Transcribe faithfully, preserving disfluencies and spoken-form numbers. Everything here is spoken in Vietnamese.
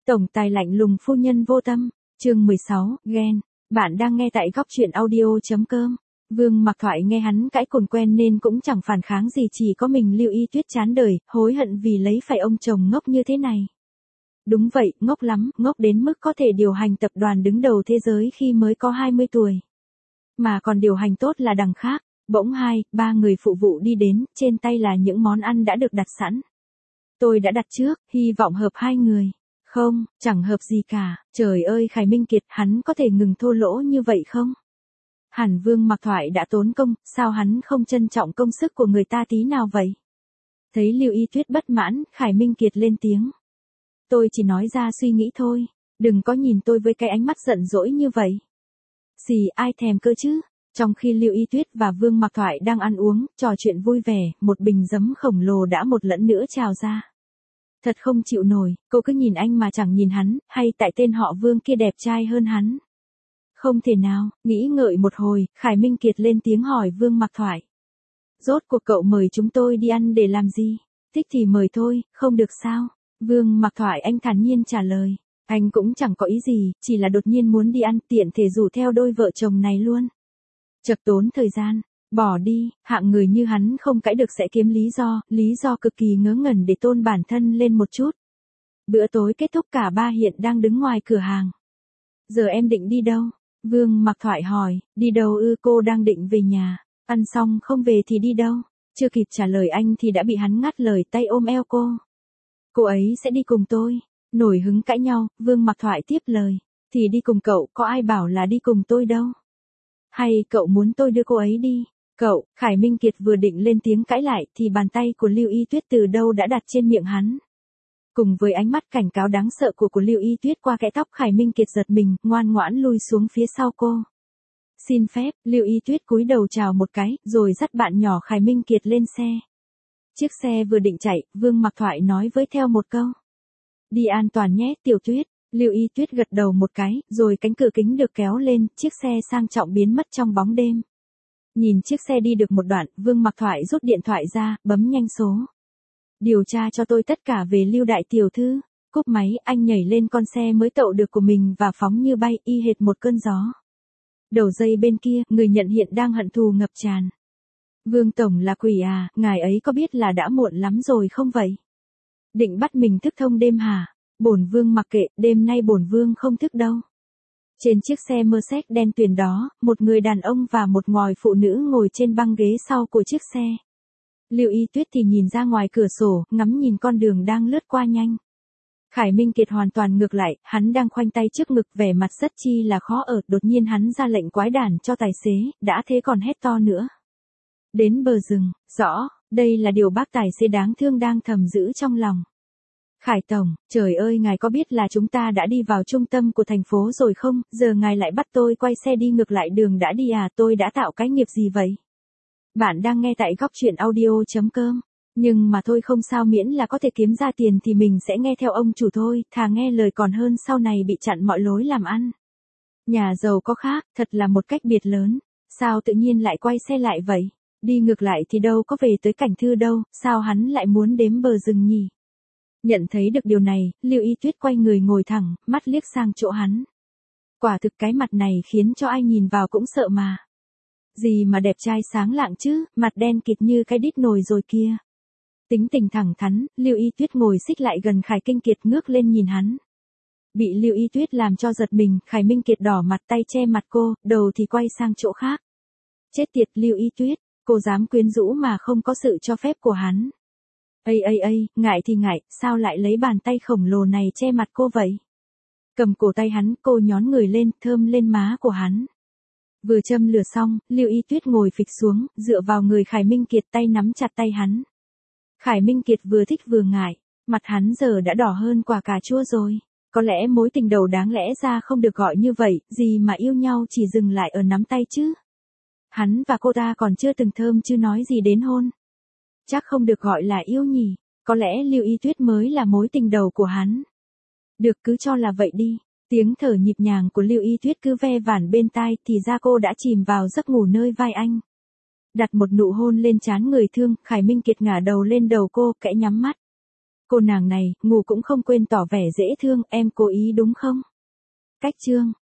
Tổng tài lạnh lùng phu nhân vô tâm, chương mười sáu, ghen. Bạn đang nghe tại góc truyện audio.com. Vương Mặc Thoại nghe hắn cãi cồn quen nên cũng chẳng phản kháng gì, chỉ có mình Lưu Y Tuyết chán đời, hối hận vì lấy phải ông chồng ngốc như thế này. Đúng vậy, ngốc lắm, ngốc đến mức có thể điều hành tập đoàn đứng đầu thế giới khi mới có hai mươi tuổi. Mà còn điều hành tốt là đằng khác, bỗng hai, ba người phụ vụ đi đến, trên tay là những món ăn đã được đặt sẵn. Tôi đã đặt trước, hy vọng hợp hai người. Không, chẳng hợp gì cả, trời ơi Khải Minh Kiệt, hắn có thể ngừng thô lỗ như vậy không? Hẳn Vương Mặc Thoại đã tốn công, sao hắn không trân trọng công sức của người ta tí nào vậy? Thấy Lưu Y Tuyết bất mãn, Khải Minh Kiệt lên tiếng. Tôi chỉ nói ra suy nghĩ thôi, đừng có nhìn tôi với cái ánh mắt giận dỗi như vậy. Gì ai thèm cơ chứ? Trong khi Lưu Y Tuyết và Vương Mặc Thoại đang ăn uống, trò chuyện vui vẻ, một bình giấm khổng lồ đã một lần nữa trào ra. Thật không chịu nổi, cô cứ nhìn anh mà chẳng nhìn hắn, hay tại tên họ Vương kia đẹp trai hơn hắn? Không thể nào, nghĩ ngợi một hồi, Khải Minh Kiệt lên tiếng hỏi Vương Mặc Thoại. Rốt cuộc cậu mời chúng tôi đi ăn để làm gì? Thích thì mời thôi, không được sao? Vương Mặc Thoại anh thản nhiên trả lời. Anh cũng chẳng có ý gì, chỉ là đột nhiên muốn đi ăn, tiện thể rủ theo đôi vợ chồng này luôn. Chật tốn thời gian. Bỏ đi, hạng người như hắn không cãi được sẽ kiếm lý do, lý do cực kỳ ngớ ngẩn để tôn bản thân lên một chút. Bữa tối kết thúc, cả ba hiện đang đứng ngoài cửa hàng. Giờ em định đi đâu? Vương Mặc Thoại hỏi. Đi đâu ư? Cô đang định về nhà. Ăn xong không về thì đi đâu? Chưa kịp trả lời anh thì đã bị hắn ngắt lời, tay ôm eo cô. Cô ấy sẽ đi cùng tôi. Nổi hứng cãi nhau, Vương Mặc Thoại tiếp lời. Thì đi cùng cậu, có ai bảo là đi cùng tôi đâu? Hay cậu muốn tôi đưa cô ấy đi? Cậu, Khải Minh Kiệt vừa định lên tiếng cãi lại thì bàn tay của Lưu Y Tuyết từ đâu đã đặt trên miệng hắn. Cùng với ánh mắt cảnh cáo đáng sợ của của Lưu Y Tuyết qua kẽ tóc, Khải Minh Kiệt giật mình, ngoan ngoãn lui xuống phía sau cô. Xin phép, Lưu Y Tuyết cúi đầu chào một cái, rồi dắt bạn nhỏ Khải Minh Kiệt lên xe. Chiếc xe vừa định chạy, Vương Mặc Thoại nói với theo một câu. Đi an toàn nhé, Tiểu Tuyết. Lưu Y Tuyết gật đầu một cái, rồi cánh cửa kính được kéo lên, chiếc xe sang trọng biến mất trong bóng đêm. Nhìn chiếc xe đi được một đoạn, Vương Mặc Thoại rút điện thoại ra, bấm nhanh số. Điều tra cho tôi tất cả về Lưu đại tiểu thư. Cúp máy, anh nhảy lên con xe mới tậu được của mình và phóng như bay, y hệt một cơn gió. Đầu dây bên kia, người nhận hiện đang hận thù ngập tràn. Vương Tổng là quỷ à, ngài ấy có biết là đã muộn lắm rồi không vậy? Định bắt mình thức thông đêm hả? Bổn Vương mặc kệ, đêm nay bổn Vương không thức đâu. Trên chiếc xe Mercedes đen tuyền đó, một người đàn ông và một ngòi phụ nữ ngồi trên băng ghế sau của chiếc xe. Lưu Y Tuyết thì nhìn ra ngoài cửa sổ, ngắm nhìn con đường đang lướt qua nhanh. Khải Minh Kiệt hoàn toàn ngược lại, hắn đang khoanh tay trước ngực, vẻ mặt rất chi là khó ở, đột nhiên hắn ra lệnh quái đản cho tài xế, đã thế còn hét to nữa. Đến bờ rừng, rõ, đây là điều bác tài xế đáng thương đang thầm giữ trong lòng. Khải Tổng, trời ơi ngài có biết là chúng ta đã đi vào trung tâm của thành phố rồi không, giờ ngài lại bắt tôi quay xe đi ngược lại đường đã đi à, tôi đã tạo cái nghiệp gì vậy? Bạn đang nghe tại góc truyện audio.com, nhưng mà thôi không sao, miễn là có thể kiếm ra tiền thì mình sẽ nghe theo ông chủ thôi, thà nghe lời còn hơn sau này bị chặn mọi lối làm ăn. Nhà giàu có khác, thật là một cách biệt lớn, sao tự nhiên lại quay xe lại vậy? Đi ngược lại thì đâu có về tới Cảnh Thư đâu, sao hắn lại muốn đếm bờ rừng nhỉ? Nhận thấy được điều này, Lưu Y Tuyết quay người ngồi thẳng, mắt liếc sang chỗ hắn. Quả thực cái mặt này khiến cho ai nhìn vào cũng sợ mà. Gì mà đẹp trai sáng lạng chứ, mặt đen kịt như cái đít nồi rồi kia. Tính tình thẳng thắn, Lưu Y Tuyết ngồi xích lại gần Khải Kinh Kiệt, ngước lên nhìn hắn. Bị Lưu Y Tuyết làm cho giật mình, Khải Minh Kiệt đỏ mặt, tay che mặt cô, đầu thì quay sang chỗ khác. Chết tiệt Lưu Y Tuyết, cô dám quyến rũ mà không có sự cho phép của hắn. Ây ây ây, ngại thì ngại, sao lại lấy bàn tay khổng lồ này che mặt cô vậy? Cầm cổ tay hắn, cô nhón người lên, thơm lên má của hắn. Vừa châm lửa xong, Lưu Y Tuyết ngồi phịch xuống, dựa vào người Khải Minh Kiệt, tay nắm chặt tay hắn. Khải Minh Kiệt vừa thích vừa ngại, mặt hắn giờ đã đỏ hơn quả cà chua rồi. Có lẽ mối tình đầu đáng lẽ ra không được gọi như vậy, gì mà yêu nhau chỉ dừng lại ở nắm tay chứ. Hắn và cô ta còn chưa từng thơm chứ nói gì đến hôn. Chắc không được gọi là yêu nhỉ, có lẽ Lưu Y Tuyết mới là mối tình đầu của hắn. Được, cứ cho là vậy đi. Tiếng thở nhịp nhàng của Lưu Y Tuyết cứ ve vản bên tai thì ra cô đã chìm vào giấc ngủ nơi vai anh. Đặt một nụ hôn lên trán người thương, Khải Minh Kiệt ngả đầu lên đầu cô, kẽ nhắm mắt. Cô nàng này, ngủ cũng không quên tỏ vẻ dễ thương, em cố ý đúng không? Cách chương